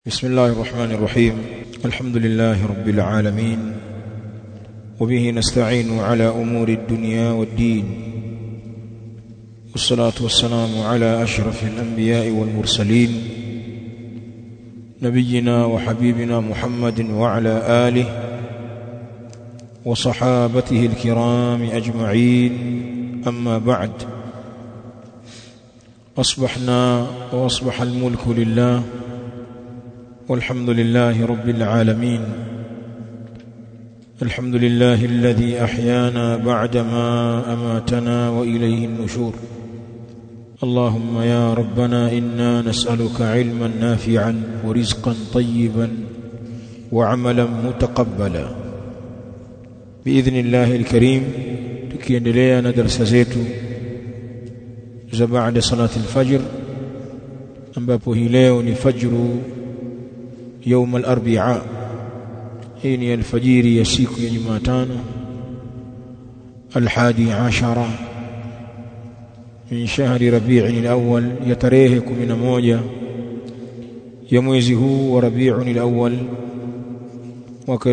بسم الله الرحمن الرحيم. الحمد لله رب العالمين، وبه نستعين على أمور الدنيا والدين، والصلاة والسلام على أشرف الأنبياء والمرسلين، نبينا وحبيبنا محمد وعلى آله وصحابته الكرام أجمعين. أما بعد، أصبحنا وأصبح الملك لله، والحمد لله رب العالمين. الحمد لله الذي أحيانا بعدما أماتنا وإليه النشور. اللهم يا ربنا إنا نسألك علما نافعا ورزقا طيبا وعملا متقبلا بإذن الله الكريم. tukiendelea na darasa zetu za baada salati al-fajr, ambapo hii leo ni fajru يوم الأربعاء. هي الفجر يسيك يا جماعتنا 11 من شهر ربيع الأول، يتريه 11 ya mwezi huu wa Rabiul Awwal mwaka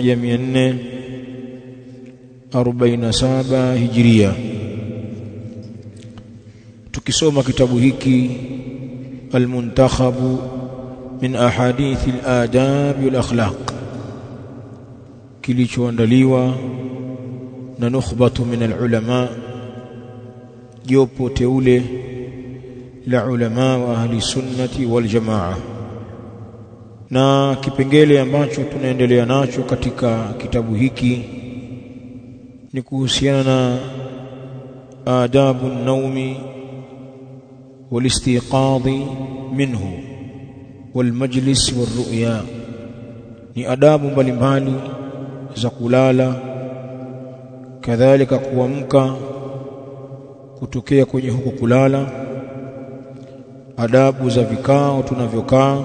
1447 Hijria. Tukisoma kitabu hiki Al-Muntakhabu min ahadith al-adab wal-akhlaq, kilichoandaliwa na nukhbatu min al-ulama, jopo teule la ulama wa ahli sunnati wal jamaa. Na kipengele ambacho tunaendelea nacho katika kitabu hiki ni kuhusiana na adabu an-nawmi wal-istiqadhi minhu والمجلس والرؤيا. ni adabu mbalimbali za kulala, kadhalika kuamka kutokea kwenye huko kulala, adabu za vikao tunavyokaa,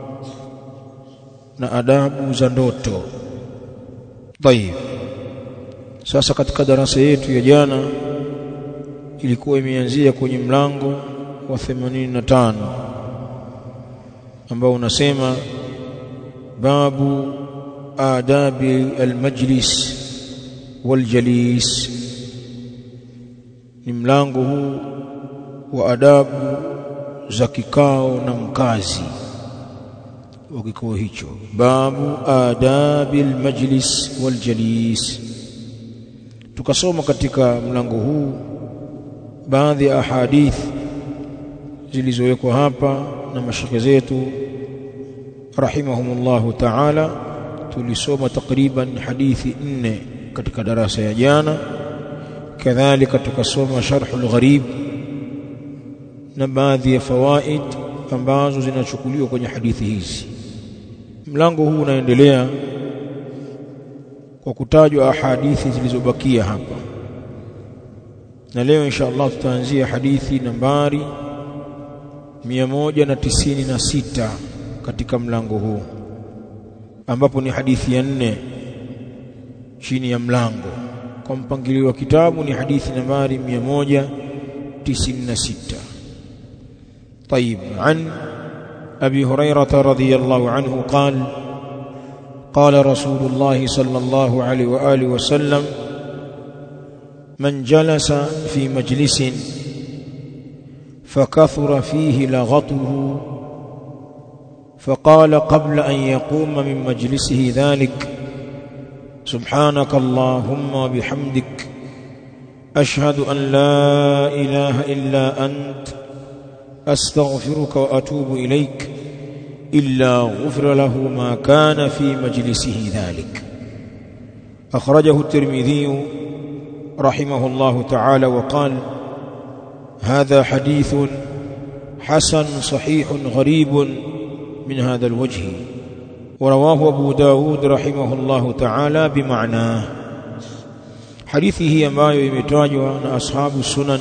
na adabu za ndoto. Tayeb, sasa katika darasa yetu ya jana ilikuwa imeanzia kwenye mlango wa 85 ambao unasema babu adabi almajlis waljalis. ni mlango huu wa adabu za kikao na mkazi wa kikao hicho. Babu adabi almajlis waljalis. Tukasoma katika mlango huu baadhi ya ahadith zilizowekwa hapa na mashaka zetu rahimahumullahu ta'ala. tulisoma takriban hadithi 4 katika darasa ya jana, kadhalika tukasoma sharhul gharib na baadhi ya fawaid ambazo zinachukuliwa kwenye hadithi hizi. Mlango huu unaendelea kwa kutajwa ahadithi zilizobakia hapa, na leo insha Allah tutaanzia hadithi nambari 196 katika mlango huu, ambapo ni hadithi ya 4 chini ya mlango. Kwa mpangilio wa kitabu ni hadithi nambari 196. طيب. عن أبي هريرة رضي الله عنه قال قال رسول الله صلى الله عليه وآله وسلم من جلس في مجلس فكثر فيه لغطه فقال قبل أن يقوم من مجلسه ذلك سبحانك اللهم وبحمدك أشهد أن لا إله إلا أنت أستغفرك وأتوب إليك إلا غفر له ما كان في مجلسه ذلك. أخرجه الترمذي رحمه الله تعالى وقال هذا حديث حسن صحيح غريب من هذا الوجه. ورواه أبو داود رحمه الله تعالى بمعناه. حديثه ambayo imetajwa na ashabu sunan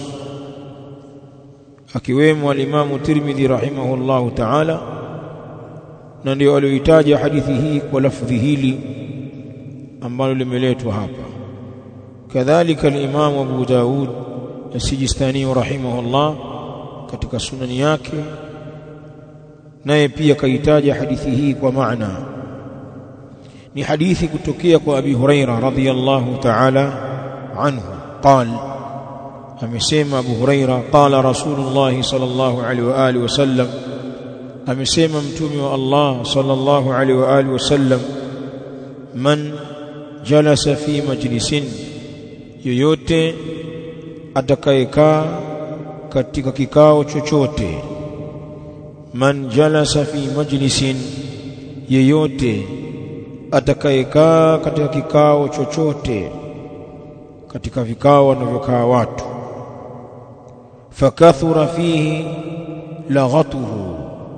akiwemo al-Imam Tirmidhi rahimahullahu ta'ala, na ndio alioitaja hadithi hii kwa lafdhi hili ambalo limeletwa hapa. Kadhalika al-Imam Abu Daud as-Sijistani rahimahullah katika sunani yake naye pia kaitaja hadithi hii kwa maana. Ni hadithi kutokea kwa Abi Huraira radhiyallahu ta'ala anhu qal, amesema Abu Huraira, qala Rasulullah sallallahu alaihi wa alihi wasallam, amesema mtume wa Allah sallallahu alaihi wa alihi wasallam, man jalasa fi majlisin, yoyote atakayekaa katika kikao chochote. Man jalasa fi majlisin, yeyote atakayekaa katika kikao chochote, katika vikao wanavyokaa watu. Fakathura fihi laghatuhu,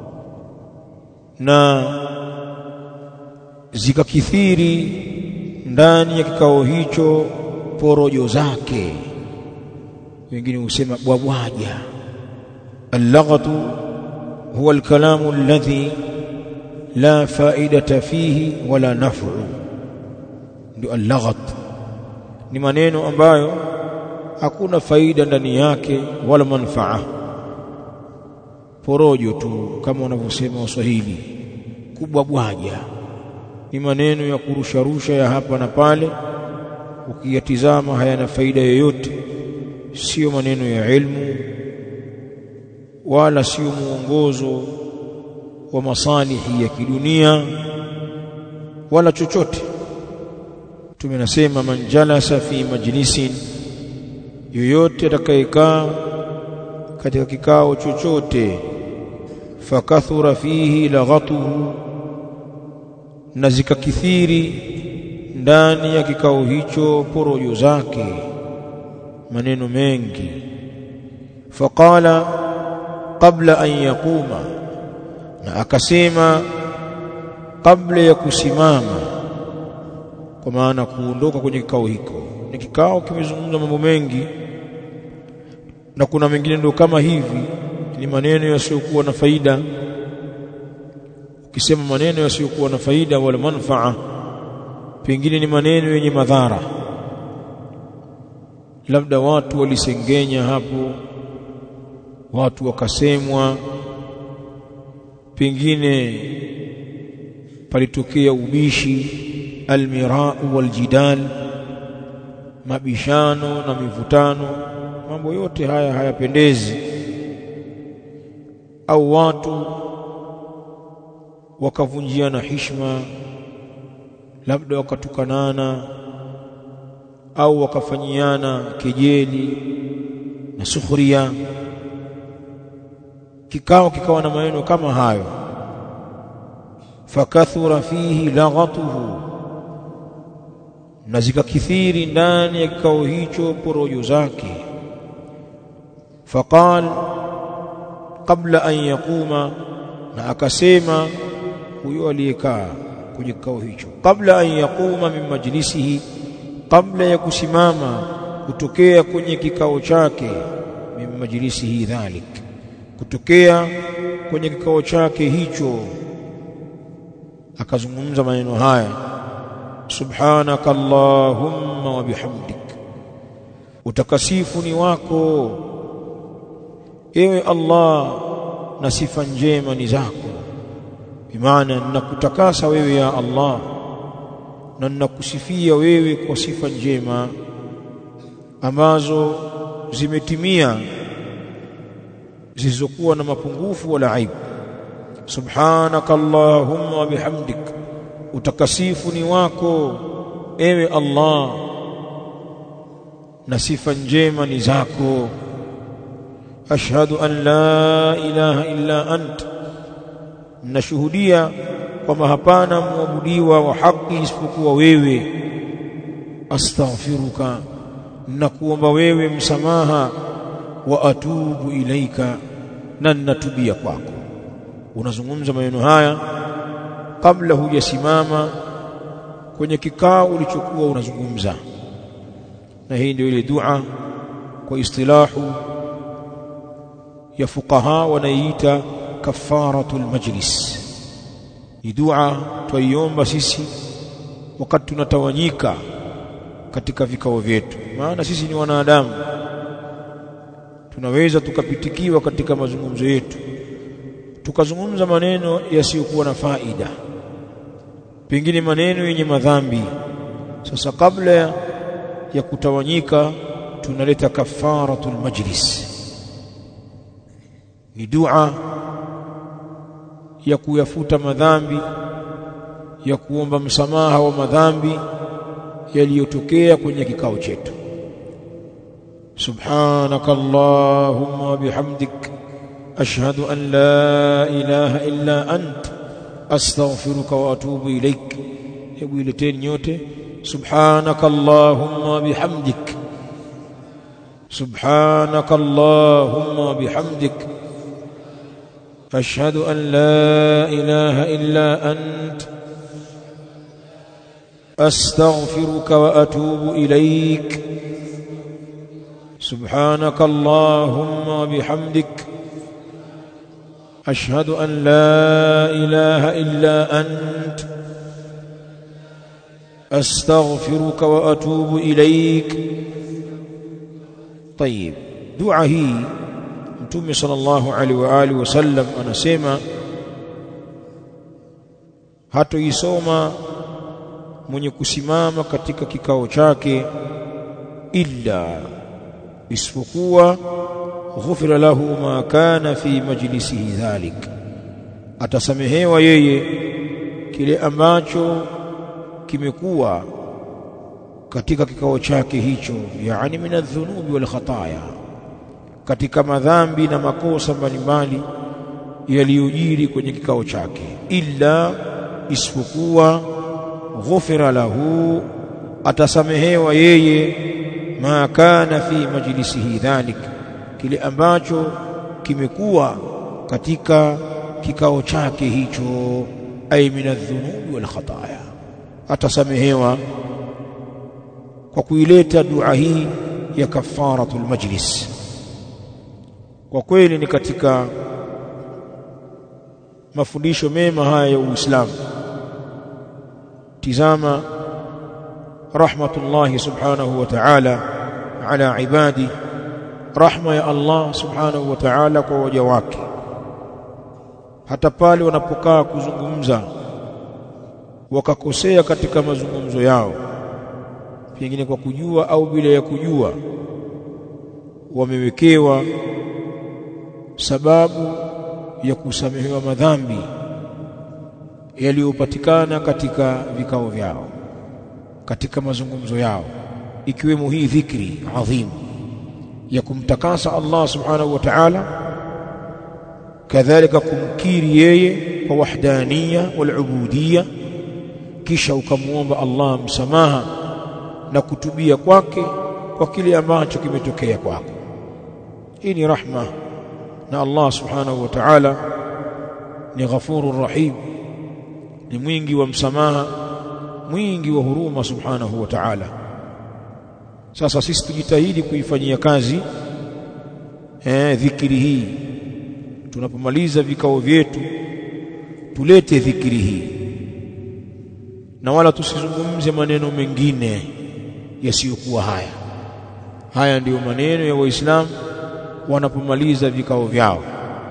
na zikakithiri ndani ya kikao hicho porojo zake, wengine husema bwabwaja. Al-laghatu huwa al-kalamu alladhi la faidata fihi wala naf'u, ndio al-laghat. Ni maneno ambayo hakuna faida ndani yake wala manfaa, porojo tu, kama wanavyosema Waswahili, kubwabwaja. Ni maneno ya kurusharusha ya hapa na pale, ukiyatizama hayana faida yoyote, sio maneno ya ilmu wala sio muongozo wa masalihi ya kidunia wala chochote. Tumenasema man jalasa fi majlisin, yoyote atakayekaa katika kikao chochote. Fakathura fihi laghatuhu, na zikakithiri ndani ya kikao hicho porojo zake, maneno mengi. Faqala qabla an yaquma, na akasema kabla ya kusimama, kwa maana kuondoka kwenye kikao hiko. Ni kikao kimezungumza mambo mengi, na kuna mengine ndio kama hivi, ni maneno yasiyokuwa na faida. Ukisema maneno yasiyokuwa na faida wala manfaa, pengine ni maneno yenye madhara, labda watu walisengenya hapo, watu wakasemwa, pengine palitokea ubishi, almirau waljidal, mabishano na mivutano. Mambo yote haya hayapendezi. Au watu wakavunjiana heshima, labda wakatukanana au wakafanyiana kejeli na sukhria. Kikao kikawa na maneno kama hayo. Fakathura fihi laghatuhu, na zikakithiri ndani ya kikao hicho porojo zake. Faqal qabla an yaquma, na akasema huyo aliyekaa kwenye kikao hicho, qabla an yaquma min majlisihi, kabla ya kusimama kutokea kwenye kikao chake. Min majlisihi dhalik, kutokea kwenye kikao chake hicho, akazungumza maneno haya: subhanaka allahumma wa bihamdik, utakasifu ni wako ewe Allah na sifa njema ni zako. Bimaana ninakutakasa wewe ya Allah, na ninakusifia wewe kwa sifa njema ambazo zimetimia, zisizokuwa na mapungufu wala aibu. Subhanaka allahumma wa bihamdik, utakasifu ni wako ewe Allah na sifa njema ni zako. Ashhadu an la ilaha illa ant, nashuhudia kwamba hapana muabudiwa wa haki isipokuwa wewe. Astaghfiruka, nakuomba wewe msamaha. Wa atubu ilaika, na natubia kwako. Unazungumza maneno haya kabla hujasimama kwenye kikao ulichokuwa unazungumza, na hii ndio ile dua kwa istilahu ya fuqaha wanaiita kafaratul majlis. Ni dua tuiomba sisi wakati tunatawanyika katika vikao vyetu, maana sisi ni wanadamu, tunaweza tukapitikiwa katika mazungumzo yetu, tukazungumza maneno yasiyokuwa na faida, pengine maneno yenye madhambi. Sasa kabla ya kutawanyika tunaleta kafaratul majlis, ni dua ya kuyafuta madhambi, ya kuomba msamaha wa madhambi yaliyotokea kwenye kikao chetu. Subhanakallahumma bihamdik ashhadu an la ilaha illa ant astaghfiruka wa atubu ilaik. Hebu ileteni nyote, subhanakallahumma bihamdik, subhanakallahumma bihamdik ashhadu an la ilaha illa ant astaghfiruka wa atubu ilaik. Subhanakallahumma bihamdik ashhadu an la ilaha illa ant astaghfiruka wa atubu ilaik. طيب, dua hii Mtume sallallahu alaihi wa alihi wasallam anasema hatoisoma mwenye kusimama katika kikao chake illa isipokuwa ghufira lahu ma kana fi majlisihi dhalik, atasamehewa yeye kile ambacho kimekuwa katika kikao chake hicho, yani minadh-dhunubi wal khataya, katika madhambi na makosa mbalimbali yaliyojiri kwenye kikao chake. Illa isipokuwa ghufira lahu, atasamehewa yeye ma kana fi majlisihi dhalik, kile ambacho kimekuwa katika kikao chake hicho, ay minadh-dhunubi wal khataya, atasamehewa kwa kuileta dua hii ya kafaratul majlis. Kwa kweli ni katika mafundisho mema haya ya Uislamu. Tizama rahmatullahi subhanahu wa ta'ala ala ibadi, rahma ya Allah subhanahu wa ta'ala kwa waja wake. Hata pale wanapokaa kuzungumza wakakosea katika mazungumzo yao, pengine kwa kujua au bila ya kujua, wamewekewa sababu ya kusamehewa madhambi yaliyopatikana katika vikao vyao, katika mazungumzo yao, ikiwemo hii dhikri adhimu ya kumtakasa Allah subhanahu wa ta'ala, kadhalika kumkiri yeye kwa wahdaniya wal ubudiyya, kisha ukamuomba Allah msamaha na kutubia kwake kwa kile ambacho kimetokea kwako. Hii ni rahma, na Allah subhanahu wa ta'ala ni ghafurur rahim, ni mwingi wa msamaha, mwingi wa huruma subhanahu wa ta'ala. Sasa sisi tujitahidi kuifanyia kazi dhikri hii. Tunapomaliza vikao vyetu tulete dhikri hii, na wala tusizungumze maneno mengine yasiyokuwa haya. Haya ndiyo maneno ya Waislamu wanapomaliza vikao vyao.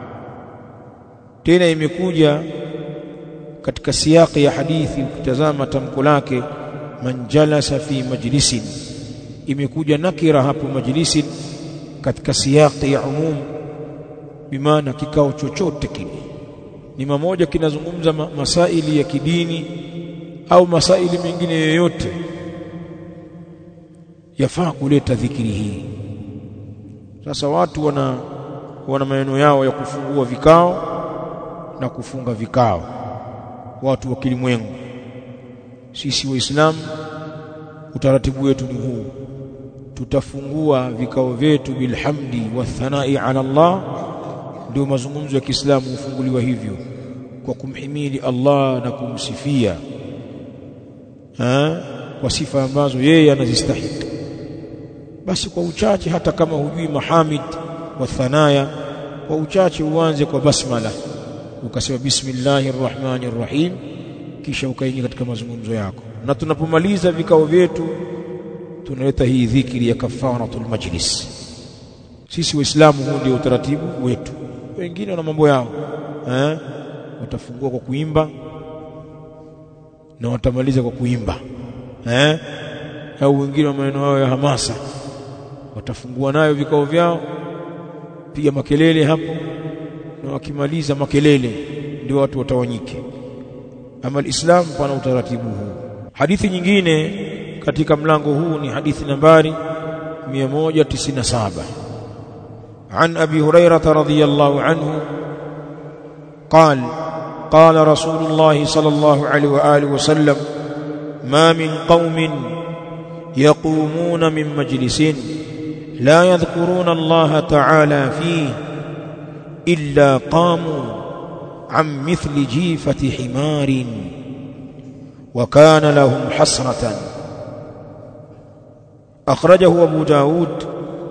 Tena imekuja katika siyaki ya hadithi, ukitazama tamko lake, man jalasa fi majlisin, imekuja nakira hapo majlisin katika siyaki ya umum, bimaana kikao chochote kile ni mmoja kinazungumza masaili ya kidini au masaili mengine yoyote, yafaa kuleta dhikri hii. Sasa watu wana maneno yao ya kufungua vikao na kufunga vikao, watu wa kilimwengu. Sisi Waislamu utaratibu wetu ni huu, tutafungua vikao vyetu bilhamdi wathanai ala Allah. Ndio mazungumzo ya Kiislamu hufunguliwa hivyo, kwa kumhimidi Allah na kumsifia kwa sifa ambazo yeye anazistahili. Basi kwa uchache, hata kama hujui mahamid wa thanaya, kwa uchache uanze kwa basmala, ukasema bismillahir rahmanir rahim, kisha ukaingia katika mazungumzo yako. Na tunapomaliza vikao vyetu tunaleta hii dhikri ya kafaratul majlis. Sisi Waislamu huu ndio utaratibu wetu. Wengine wana mambo yao, watafungua kwa kuimba na watamaliza kwa kuimba, au wengine wa maneno yao ya hamasa watafungua nayo vikao vyao, piga makelele hapo, na wakimaliza makelele ndio watu watawanyike. Ama Islam pana utaratibu huu. Hadithi nyingine katika mlango huu ni hadithi nambari 197 عن أبي هريرة رضي الله عنه قال قال رسول الله صلى الله عليه وآله وسلم ما من قوم يقومون من مجلس لا يذكرون الله تعالى فيه إلا قاموا عن مثل جيفة حمار وكان لهم حسرة. أخرجه أبو داود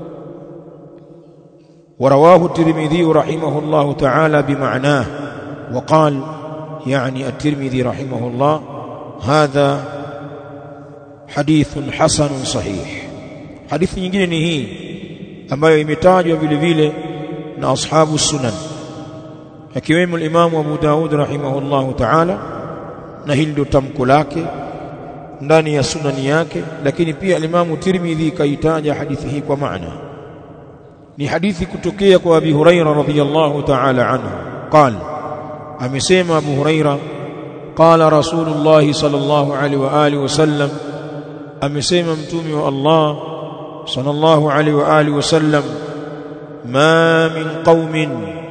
ورواه الترمذي رحمه الله تعالى بمعناه، وقال يعني الترمذي رحمه الله هذا حديث حسن صحيح. حديث nyingine ni hii ambayo imetajwa vile vile na ashabu sunan, akiwemo al-Imam Abu Daud rahimahullah ta'ala, na hili ndio tamko lake ndani ya sunani yake, lakini pia al-Imam Tirmidhi kaitaja hadithi hii kwa maana. Ni hadithi kutokea kwa Abi Huraira radhiyallahu ta'ala anhu قال, amesema Abu Huraira, qala Rasulullah sallallahu alaihi wa alihi wasallam, amesema mtume wa Allah sallallahu alaihi wa alihi wasallam, ma min qaumin,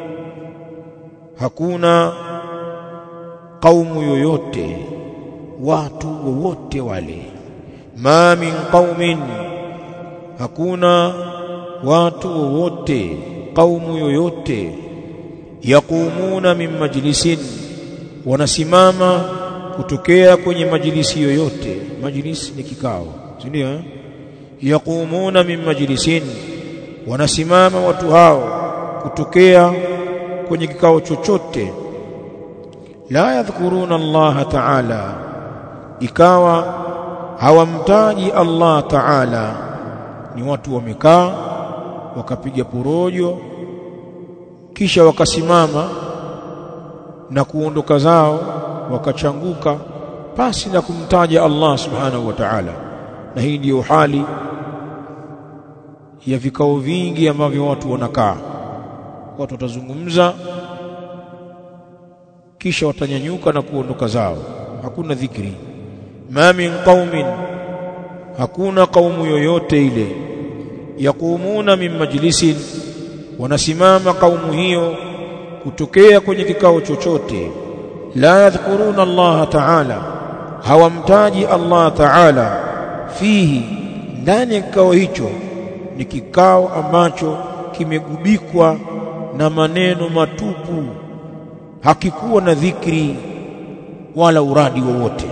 hakuna qaumu yoyote, watu wowote wale, ma min qaumin, hakuna watu wowote, qaumu yoyote, yaqumuna min majlisin, wanasimama kutokea kwenye majlisi yoyote. Majlisi ni kikao, si ndio? Yaqumuna min majlisin, wanasimama watu hao kutokea kwenye kikao chochote. La yadhkuruna Allah ta'ala, ikawa hawamtaji Allah ta'ala. Ni watu wamekaa wakapiga porojo kisha wakasimama na kuondoka zao, wakachanguka pasi na kumtaja Allah subhanahu wa ta'ala. Na hii ndiyo hali ya vikao vingi ambavyo watu wanakaa, watu watazungumza kisha watanyanyuka na kuondoka zao, hakuna dhikri. Ma min qaumin, hakuna kaumu yoyote ile, yaqumuna min majlisin, wanasimama kaumu hiyo kutokea kwenye kikao chochote. La yadhkuruna Allah ta'ala, hawamtaji Allah ta'ala, fihi, ndani ya kikao hicho. Ni kikao ambacho kimegubikwa na maneno matupu, hakikuwa na dhikri wala uradi wowote.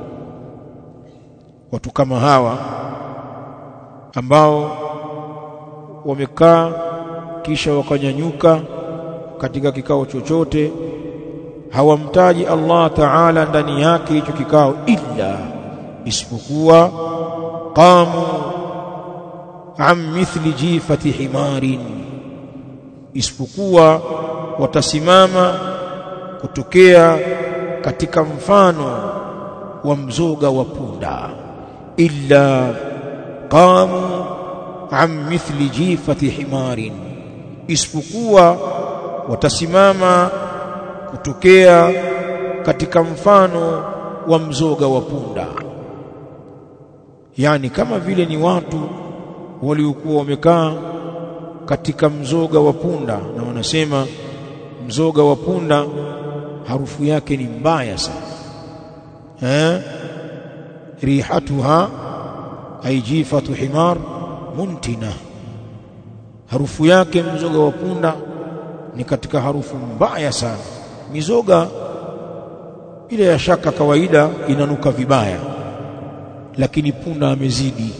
Watu kama hawa ambao wamekaa kisha wakanyanyuka katika kikao chochote, hawamtaji Allah Ta'ala ndani yake hicho kikao, illa, isipokuwa, qamu am mithli jifati himarin, isipokuwa watasimama kutokea katika mfano wa mzoga wa punda. Illa qamu am mithli jifati himarin, isipokuwa watasimama kutokea katika mfano wa mzoga wa punda. Yani kama vile ni watu waliokuwa wamekaa katika mzoga wa punda, na wanasema mzoga wa punda harufu yake ni mbaya sana, rihatuha ay jifatu himar muntina, harufu yake mzoga wa punda ni katika harufu mbaya sana. Mizoga ile ya shaka kawaida inanuka vibaya, lakini punda amezidi.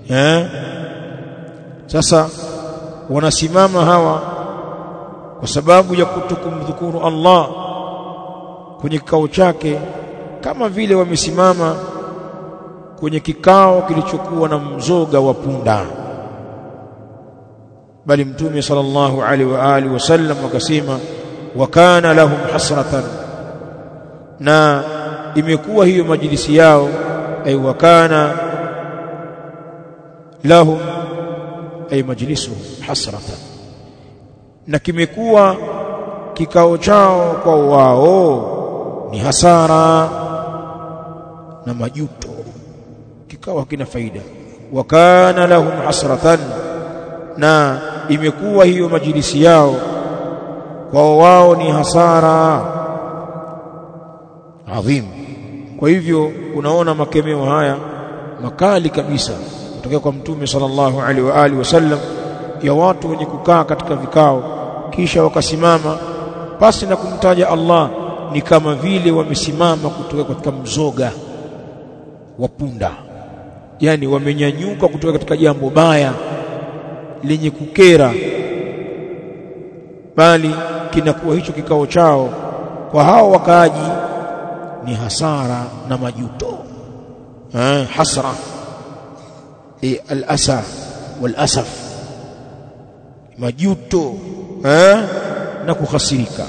Sasa wanasimama hawa kwa sababu ya kutokumdhukuru Allah kwenye kikao chake, kama vile wamesimama kwenye kikao kilichokuwa na mzoga wa punda. Bali Mtume sallallahu alaihi wa alihi wasallam akasema, wa kana lahum hasratan, na imekuwa hiyo majlisi yao ay wa kana lahum ay majlisuhum hasratan, na kimekuwa kikao chao kwa wao ni hasara na majuto, kikao hakina faida. Wa kana lahum hasratan, na imekuwa hiyo majlisi yao kwa wao ni hasara adhim. Kwa hivyo unaona makemeo haya makali kabisa kutoka kwa Mtume sallallahu alaihi wa alihi wasallam ya watu wenye kukaa katika vikao kisha wakasimama pasi na kumtaja Allah, ni kama vile wamesimama kutoka katika mzoga wa punda, yani wamenyanyuka kutoka katika jambo baya lenye kukera, bali kinakuwa hicho kikao chao kwa hao wakaaji ni hasara na majuto. Hasra al-asa wal-asaf, majuto na kukhasirika.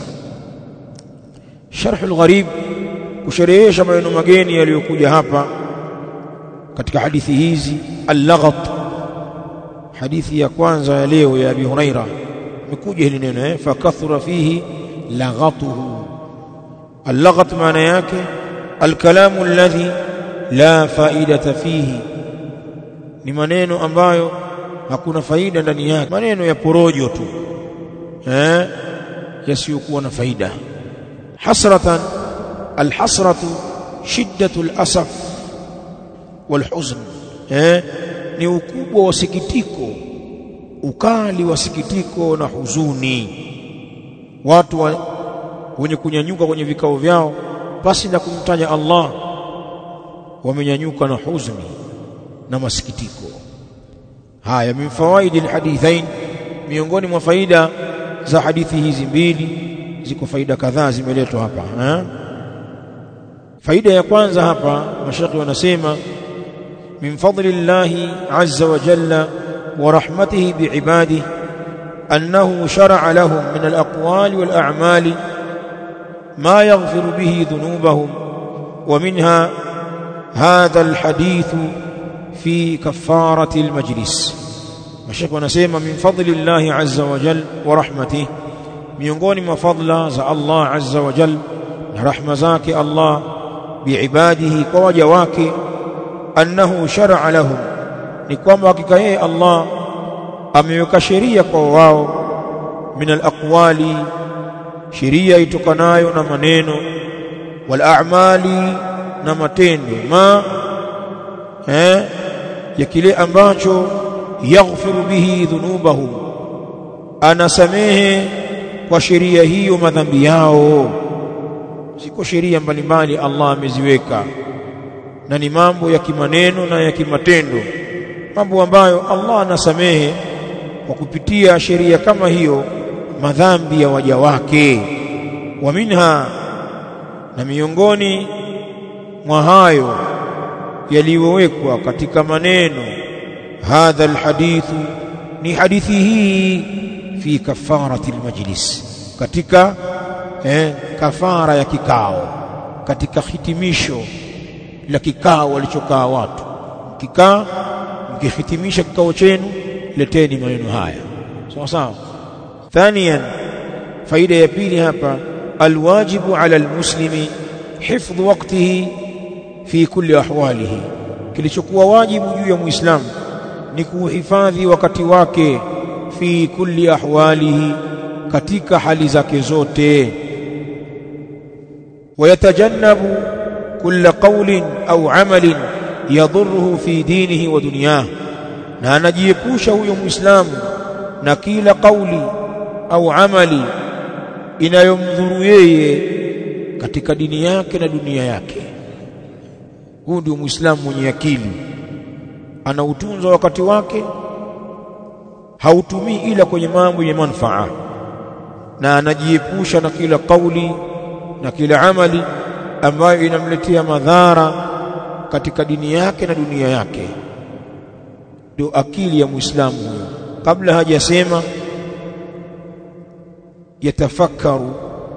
Sharh al-Gharib kusherehesha maneno mageni yaliyokuja hapa katika hadithi hizi. Al-laghat, hadithi ya kwanza ya leo ya Abi Huraira, imekuja hili neno fakathura fihi laghatuhu. Al-laghat maana yake al-kalamu alladhi la faidata fihi, ni maneno ambayo hakuna faida ndani yake, maneno ya porojo tu yasiyokuwa na faida. Hasratan, al-hasratu shiddatu al-asaf wal-huzn, ni ukubwa wa sikitiko, ukali wa sikitiko na huzuni. Watu wenye kunyanyuka kwenye vikao vyao pasi na kumtaja Allah wamenyanyuka na huzuni na masikitiko. Haya min fawaidi alhadithain, miongoni mwa faida za hadithi hizi mbili, ziko faida kadhaa zimeletwa hapa. Faida ya kwanza hapa mashayikh wanasema min fadlillahi azza wa jalla wa rahmatihi biibadihi annahu shar'a lahum min alaqwali wal a'mali ma yaghfiru bihi dhunubahum, wa minha hadha alhadith fi kafarati almajlis. Mashayikh wanasema min fadlillahi azza wa jalla wa rahmatihi, miongoni mwa fadla za Allah azza wa jalla na rahma zake Allah biibadihi, kwa waja wake, annahu shar'a lahum, ni kwamba hakika yeye Allah ameweka sheria kwa wao, min alaqwali, sheria itokanayo na maneno, wal a'mali, na matendo, ma ya kile ambacho yaghfiru bihi dhunubahum, anasamehe kwa sheria hiyo madhambi yao. Ziko sheria mbalimbali Allah ameziweka, na ni mambo ya kimaneno na ya kimatendo, mambo ambayo Allah anasamehe kwa kupitia sheria kama hiyo madhambi ya waja wake. Wa minha, na miongoni mwa hayo yaliyowekwa katika maneno, hadha alhadithu, ni hadithi hii, fi kafarati almajlis, katika kafara ya kikao, katika hitimisho la kikao walichokaa watu. Mkikaa mkihitimisha kikao chenu, leteni maneno haya, sawa sawa. Thaniyan, faida ya pili hapa, alwajibu ala almuslimi hifdhu waqtihi fi kulli ahwalihi, kilichokuwa wajibu juu ya muislamu ni kuhifadhi wakati wake, fi kulli ahwalihi, katika hali zake zote. Wayatajannabu kulla qawlin au amalin yadhurruhu fi dinihi wa dunyahi, na anajiepusha huyo muislamu na kila kauli au amali inayomdhuru yeye katika dini yake na dunia yake. Huyu ndio muislamu mwenye akili, anautunza wakati wake, hautumii ila kwenye mambo yenye manufaa, na anajiepusha na kila kauli na kila amali ambayo inamletea madhara katika dini yake na dunia yake. Ndio akili ya muislamu huyo. Kabla hajasema yatafakkaru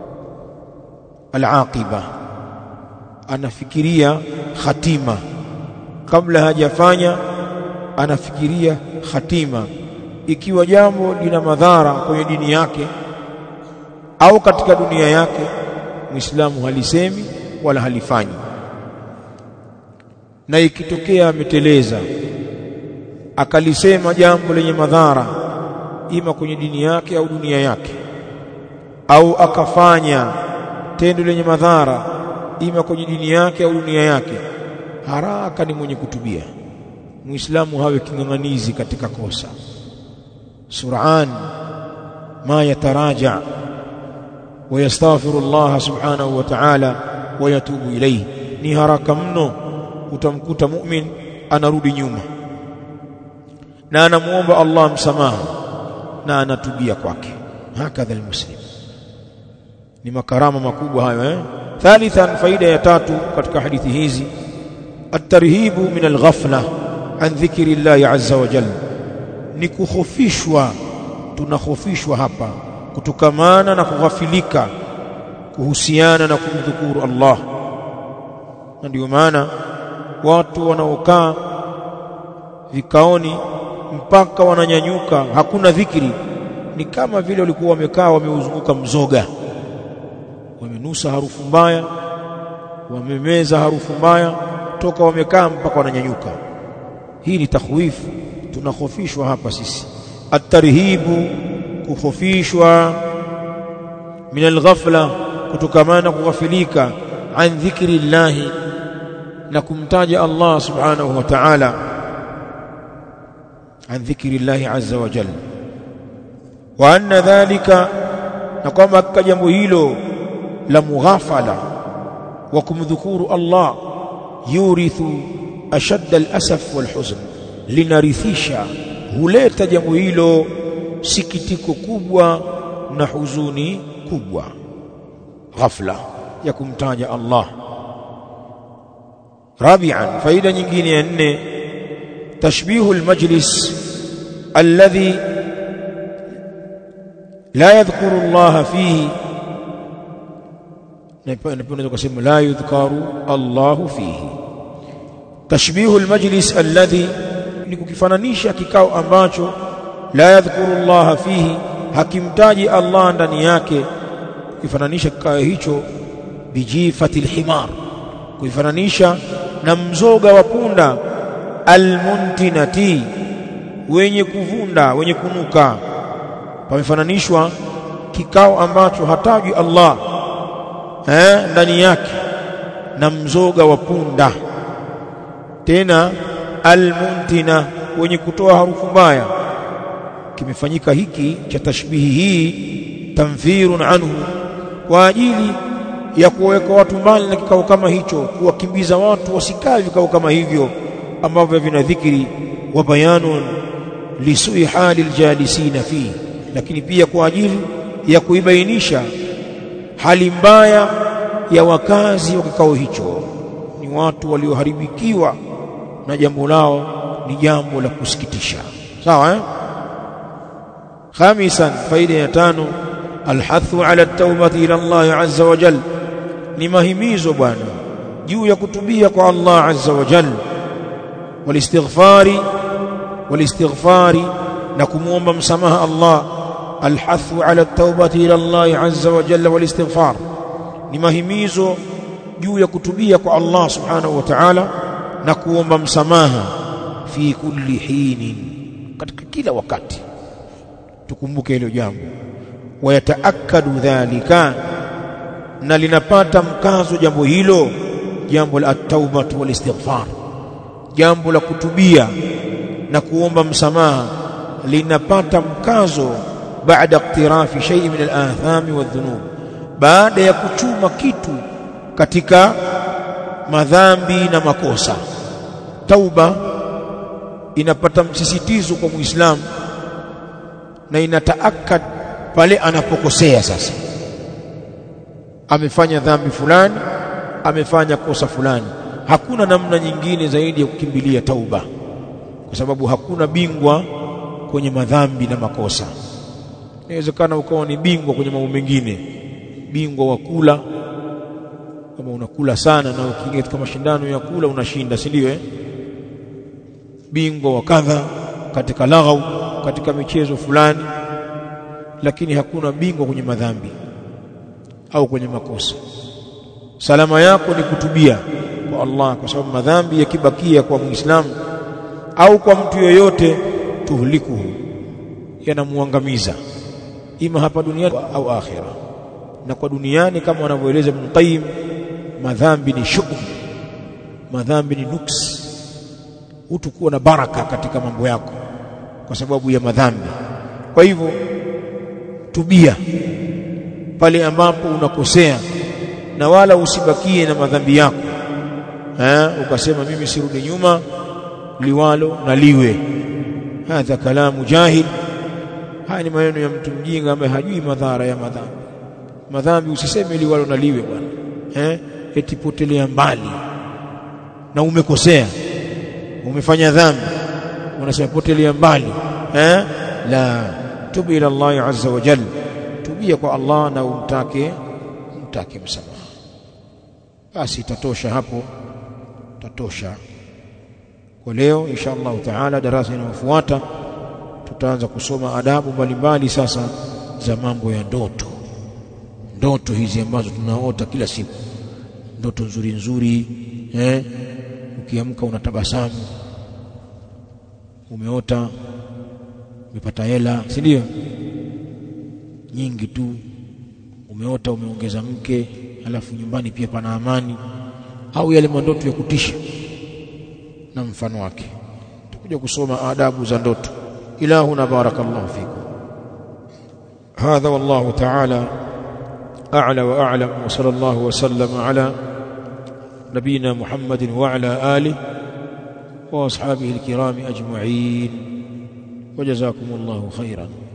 al-aqiba, anafikiria khatima kabla hajafanya, anafikiria khatima. Ikiwa jambo lina madhara kwenye dini yake au katika dunia yake, Muislamu halisemi wala halifanyi. Na ikitokea ameteleza akalisema jambo lenye madhara ima kwenye dini yake au dunia yake, au akafanya tendo lenye madhara ima kwenye dini yake au dunia yake, haraka ni mwenye kutubia. Muislamu hawe king'ang'anizi katika kosa, sur'an ma yataraja wa yastaghfiru Allah subhanahu wa ta'ala wa yatubu ilayhi. Ni haraka mno utamkuta mu'min anarudi nyuma na anamuomba Allah msamaha na anatubia kwake. Hakadha almuslim. Ni makarama makubwa hayo. Thalithan, faida ya tatu katika hadithi hizi, at-tarhibu min al-ghafla an dhikri Allah azza wa jalla. Ni kukhofishwa, tunakhofishwa hapa kutokamana na kughafilika kuhusiana na kumdhukuru Allah. Na ndio maana watu wanaokaa vikaoni mpaka wananyanyuka hakuna dhikri, ni kama vile walikuwa wamekaa wameuzunguka mzoga, wamenusa harufu mbaya, wamemeza harufu mbaya toka wamekaa mpaka wananyanyuka. Hii ni takhwifu, tunakhofishwa hapa sisi. At-tarhibu, kukhofishwa, min al-ghafla, kutokamana kughafilika, an dhikri llahi, na kumtaja Allah subhanahu wa ta'ala, an dhikri llahi azza wa jalla. Wa anna dhalika, na kwamba katika jambo hilo la mughafala wa kumdhukuru Allah, yurithu ashadda al-asaf wal huzn, linarithisha, huleta jambo hilo sikitiko kubwa na huzuni kubwa. Ghafla ya kumtaja Allah. Rabi'an, faida nyingine ya 4, tashbihu al-majlis alladhi la yadhkuru Allah fihi, napenda kusema la yudhkaru Allah fihi. Tashbihu al-majlis alladhi, ni kukifananisha kikao ambacho la yadhkuru Allah fihi, hakimtaji Allah ndani yake. Kukifananisha kikao hicho bijifatil himar, kukifananisha na mzoga wa punda, almuntinati, wenye kuvunda, wenye kunuka. Pamefananishwa kikao ambacho hataji Allah ndani yake na mzoga wa punda, tena almuntina, wenye kutoa harufu mbaya. Kimefanyika hiki cha tashbihi hii tamfirun anhu, kwa ajili ya kuweka watu mbali na kikao kama hicho, kuwakimbiza watu wasikae vikao kama hivyo ambavyo vina dhikri, wa bayanun lisui hali aljalisina fi, lakini pia kwa ajili ya kuibainisha hali mbaya ya wakazi wa kikao hicho. Ni watu walioharibikiwa na jambo lao ni jambo la kusikitisha. Sawa Khamisan, faida ya 5, alhathu ala at-taubati ila Allah azza wa jalla, ni mahimizo bwana juu ya kutubia kwa Allah azza wa jalla, walistighfari, na kumuomba msamaha Allah. Alhathu ala at-taubati ila Allah azza wa jalla walistighfar, ni mahimizo juu ya kutubia kwa Allah subhanahu wa ta'ala na kuomba msamaha, fi kulli hinin, katika kila wakati. Tukumbuke hilo jambo. Wayataakadu dhalika, na linapata mkazo jambo hilo, jambo la at-tauba wal istighfar, jambo la kutubia na kuomba msamaha, linapata mkazo baada iqtirafi shay min al-athami wadh-dhunub, baada ya kuchuma kitu katika madhambi na makosa. Tauba inapata msisitizo kwa Muislamu na inataakad pale anapokosea. Sasa amefanya dhambi fulani, amefanya kosa fulani, hakuna namna nyingine zaidi ya kukimbilia tauba, kwa sababu hakuna bingwa kwenye madhambi na makosa. Inawezekana ukawa ni bingwa kwenye mambo mengine, bingwa wa kula, kama unakula sana na ukiingia katika mashindano ya kula unashinda, si ndio? Bingwa wa kadha katika laghau, katika michezo fulani, lakini hakuna bingwa kwenye madhambi au kwenye makosa. Salama yako ni kutubia kwa Allah, kwa sababu madhambi yakibakia kwa Muislamu au kwa mtu yoyote, tuhlikuhu, yanamuangamiza ima hapa duniani au akhira. Na kwa duniani kama wanavyoeleza Ibn Qayyim, madhambi ni shughuli, madhambi ni nuksi, utakuwa na baraka katika mambo yako kwa sababu ya madhambi. Kwa hivyo tubia pale ambapo unakosea, na wala usibakie na madhambi yako ukasema mimi sirudi nyuma, liwalo na liwe. Hadha kalamu jahil. Haya ni maneno ya mtu mjinga ambaye hajui madhara ya madhambi. Madhambi usiseme liwalo na liwe bwana, eti potelea mbali na umekosea, umefanya dhambi unasema potelea mbali. La, tubu ila Allah azza wa jalla, tubia kwa Allah na umtake msamaha. Basi tatosha hapo, tatosha kwa leo. Insha Allah taala darasa inayofuata tutaanza kusoma adabu mbalimbali sasa za mambo ya ndoto hizi ambazo tunaota kila siku, ndoto nzuri nzuri. Ukiamka unatabasamu, umeota umepata hela, si ndio? Nyingi tu. Umeota umeongeza mke, alafu nyumbani pia pana amani, au yale mandoto ya kutisha na mfano wake. Tutakuja kusoma adabu za ndoto. Ilahuna barakallahu fikum. Hadha wallahu ta'ala a'la wa a'lam, wa sallallahu wa sallama ala nabina Muhammadin wa ala alihi wa ashabihi alkiram ajma'in, wa jazakumullahu khairan.